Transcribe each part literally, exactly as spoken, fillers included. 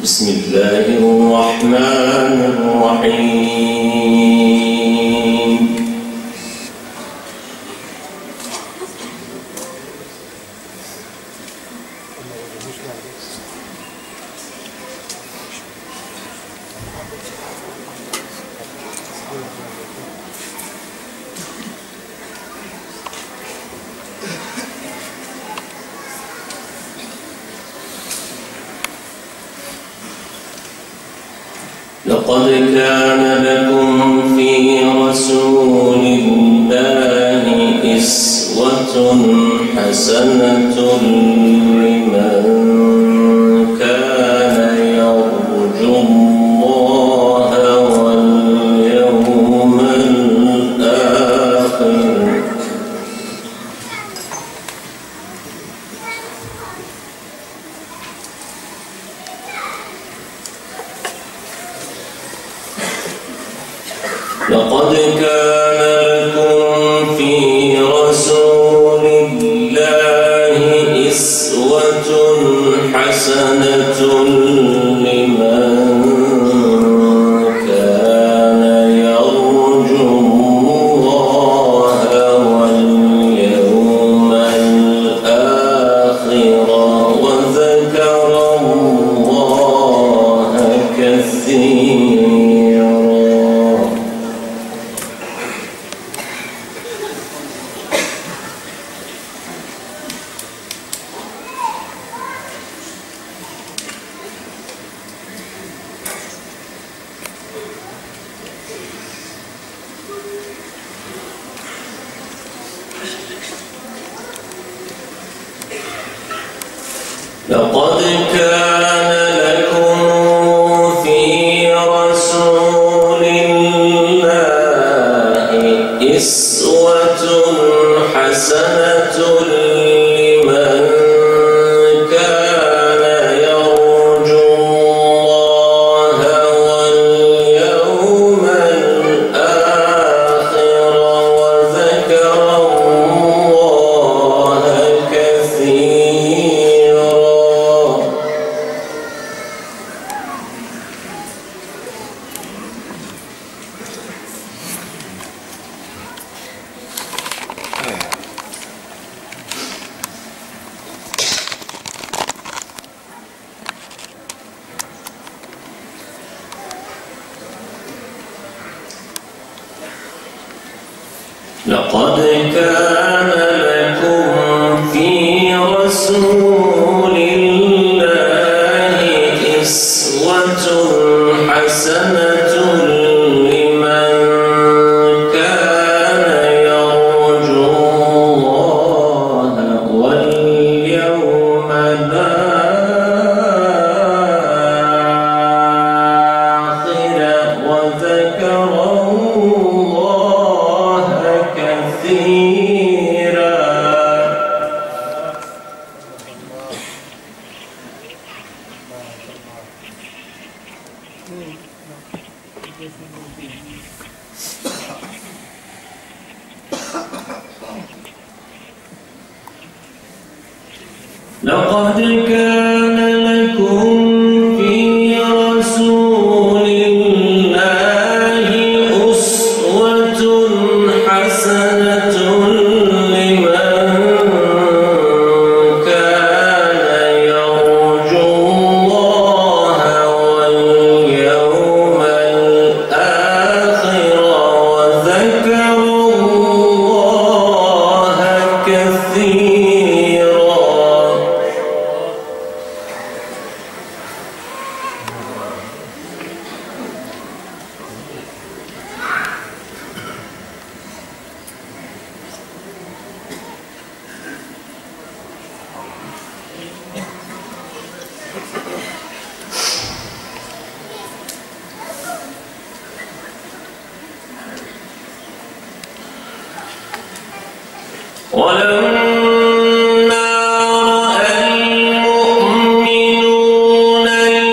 بسم الله الرحمن الرحيم. لقد كان لكم في رسول الله أسوة حسنة لمن كان يرجو الله واليوم الآخر. لقد كان لكم في رسول الله أسوة حسنة لمن كان يرجو الله واليوم الآخر وذكر الله كثيرا. لقد كان لكم في رسول الله أسوة حسنة لمن كان يرجو الله واليوم الآخر وذكر الله كثيرا. لقد كان لكم في رسول الله أسوة حسنة لمن كان يرجو الله واليوم الآخر وذكر الله كثيرا. لقد كان لكم في رسول الله أسوة حسنة لمن كان يرجو الله واليوم الآخر وذكر الله كثيرا. ولما رأى المؤمنون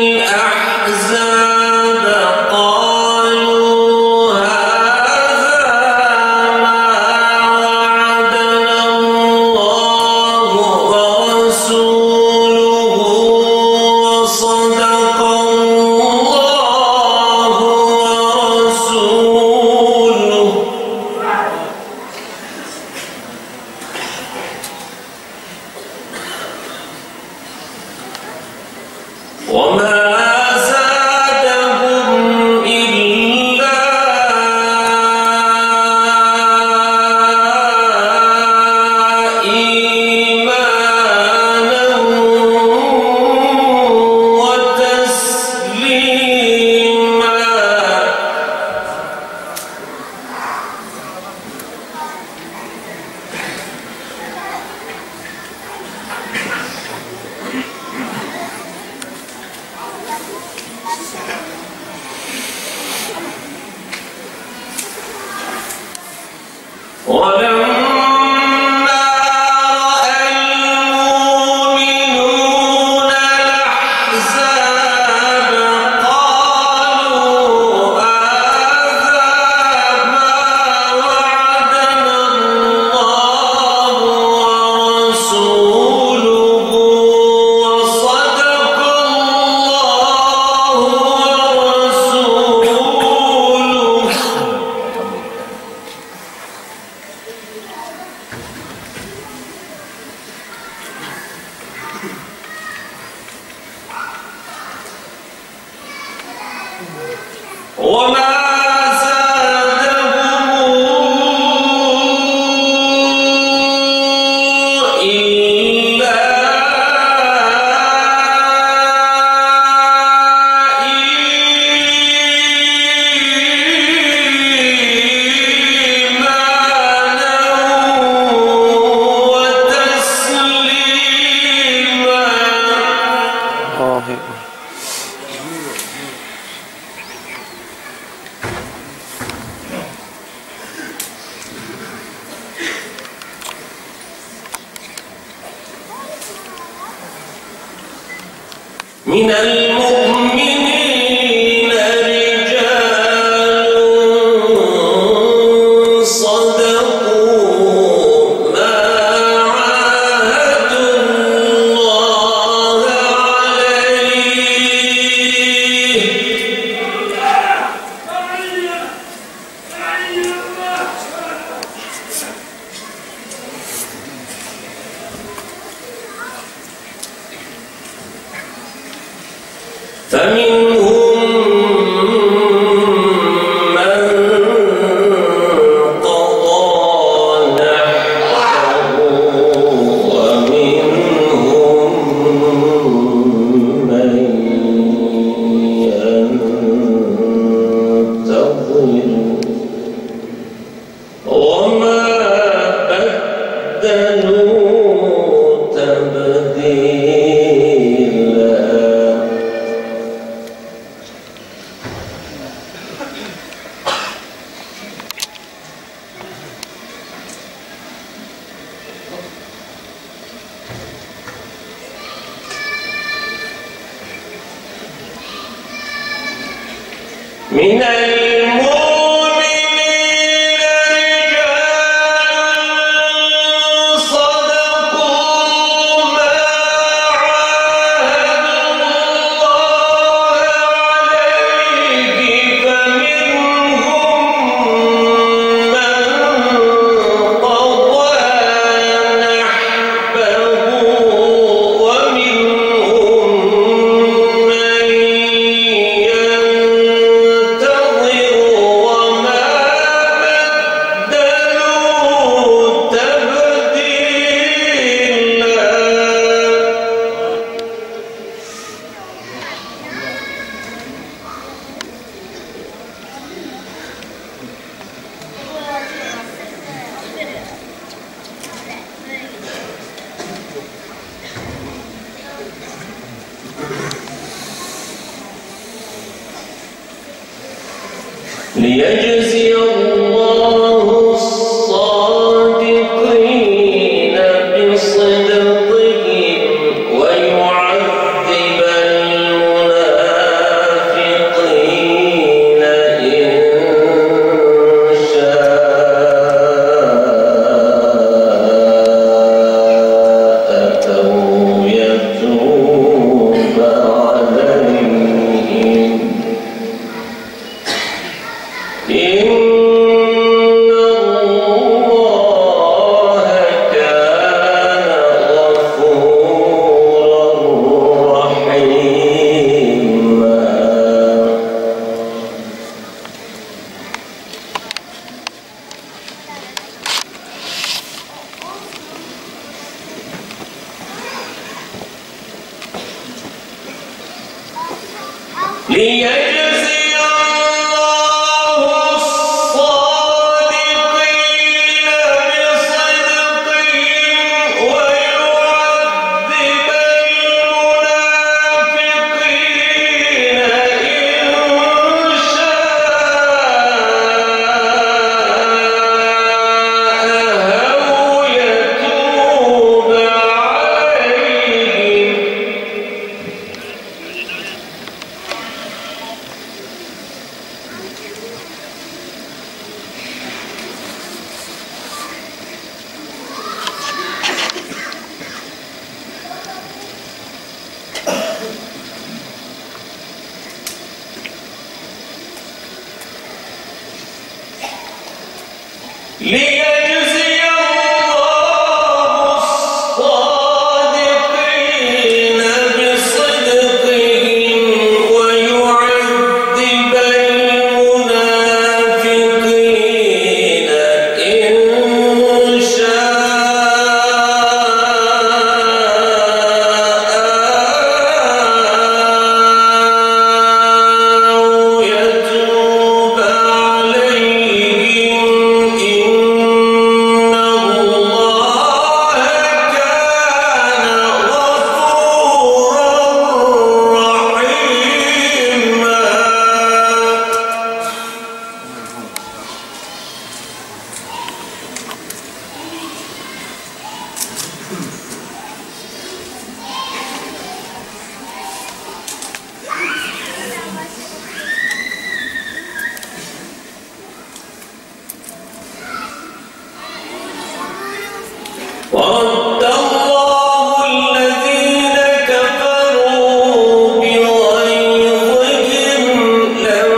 الأحزاب قالوا هذا ما وعدنا الله ورسوله وصدق من المؤمنين رجال صدقوا ما عاهدوا الله عليه فمنهم من قضى نحبه ومنهم من ينتظر وما بدلوا تبديلا. من المؤمنين رجال صدقوا ما عاهدوا الله عليه فمنهم من قضى نحبه ومنهم من ينتظر وما بدلوا تبديلا. ليجزي الله الصادقين بصدقهم ويعذب المنافقين إن شاء أو يتوب عليهم إن الله كان غفورا رحيما. ليجزي الله الصادقين بصدقهم ويعذب المنافقين ليجزي الله الصادقين بصدقهم ويعذب المنافقين إن شاء يتوب عليهم إن الله كان غفورا رحيما. ورد الله الذين كفروا بغيظهم لم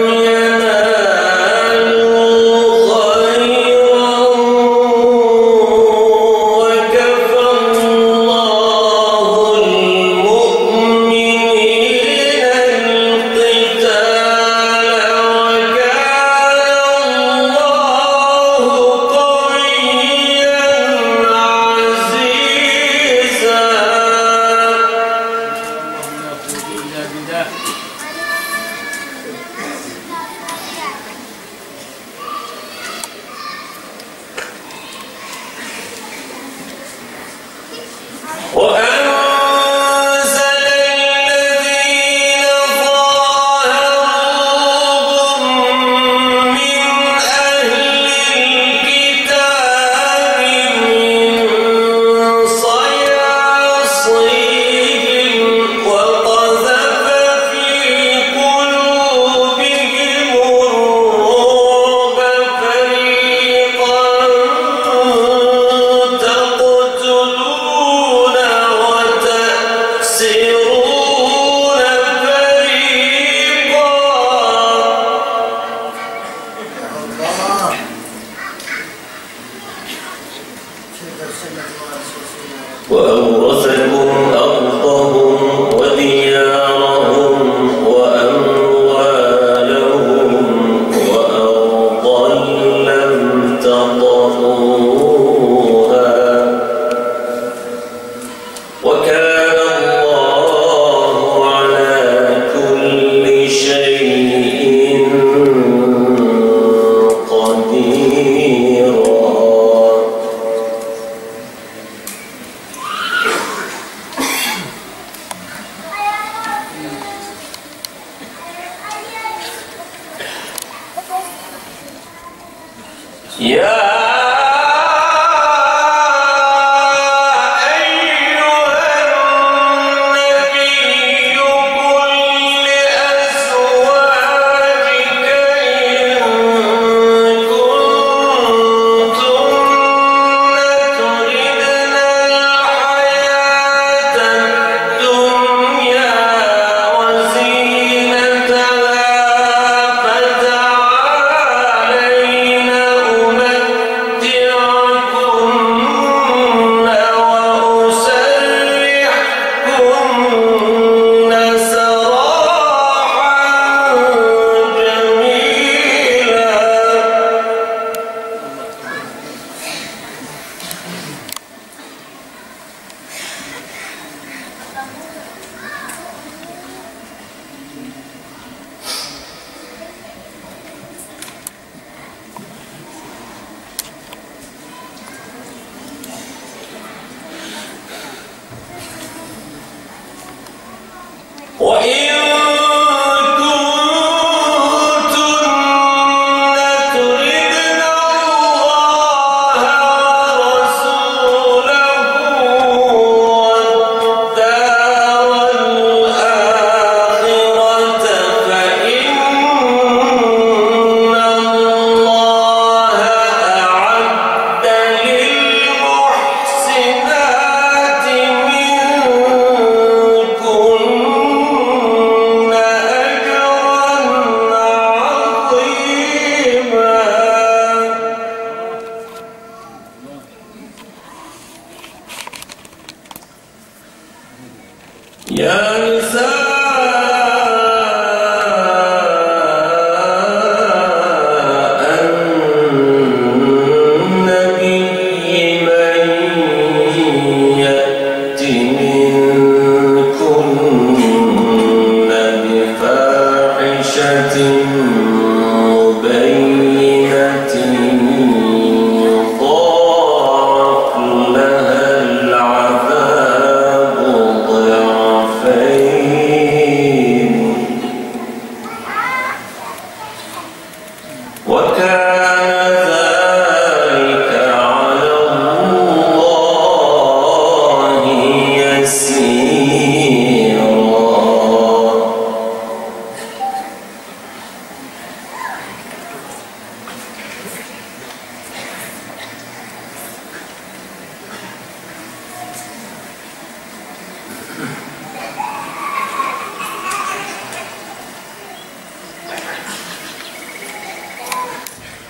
ينالوا خيرا وكفى الله المؤمنين القتال وكان الله قويا عزيزا. وأنزل الذين ظاهروهم من أهل الكتاب من صياصيهم وقذف في قلوبهم الرعب فريقا تقتلون وتأسرون فريقا. وأورثكم أرضهم وديارهم وأموالهم وأرضا لم تطئوها وكان الله على كل شيء قديرا. يا أيها النبي قل لأزواجك إن كنتن تردن الحياة الدنيا وزينتها فتعالين أمتعكن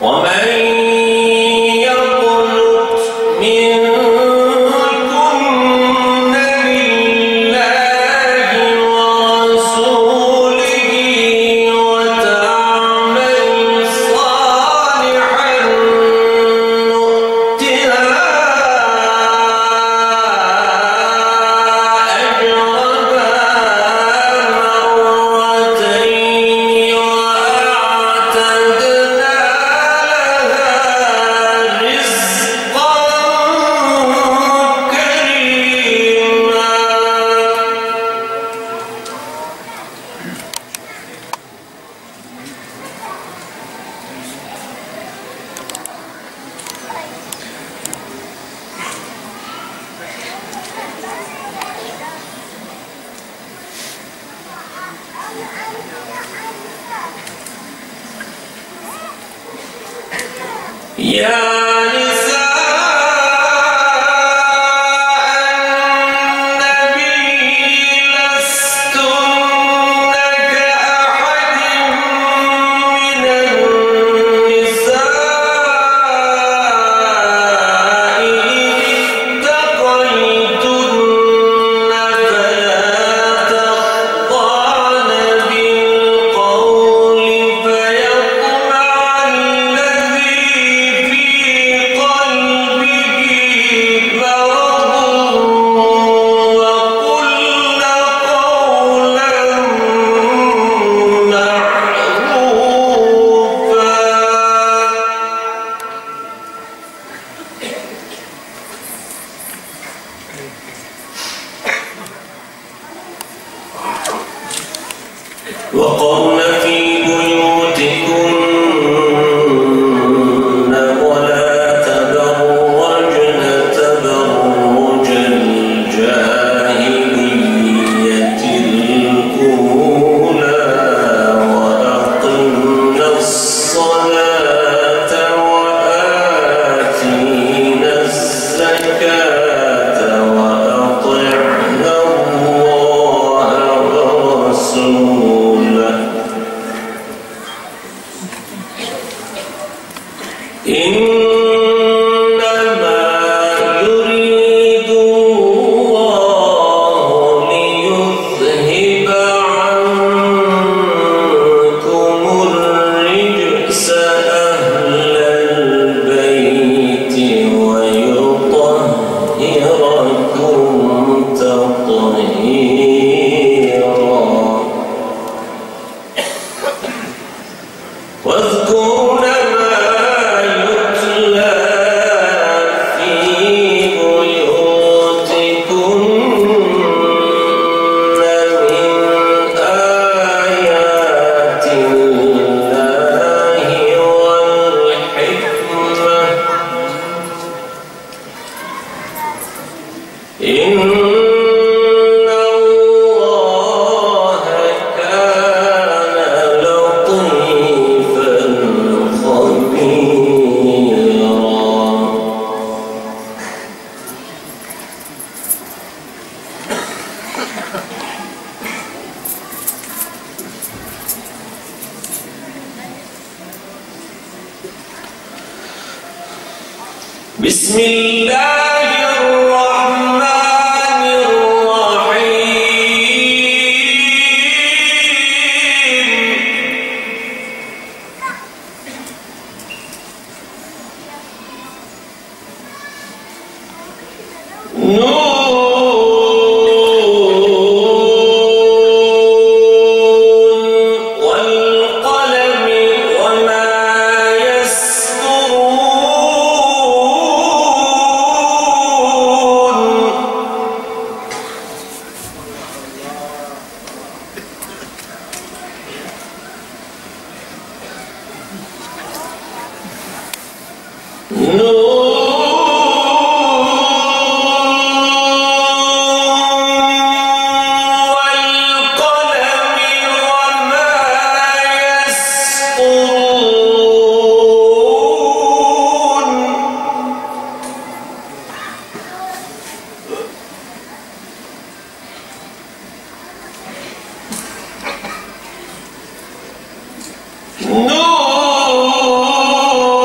وقرن في بيوتكن ولا تبرجن تبرج الجاهلية الأولى وأقمن الصلاة وآتين الزكاة وأطعن الله ورسوله إنما يريد الله ليذهب عنكم الرجس أهل البيت ويطهركم تطهيرا واذكرن إن الله كان لطيفا خبيرا. بسم الله الرحمن الرحيم نون والقلم وما No!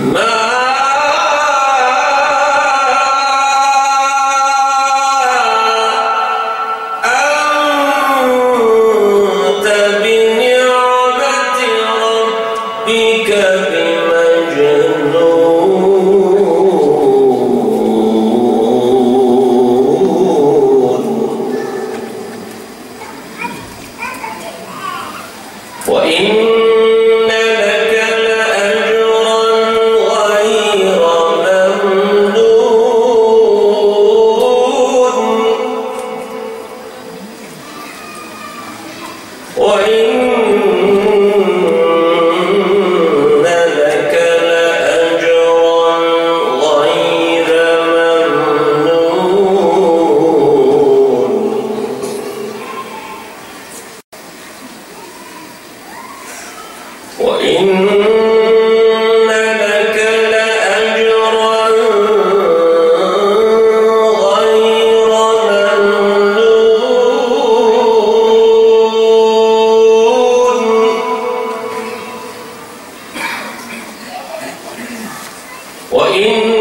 وإن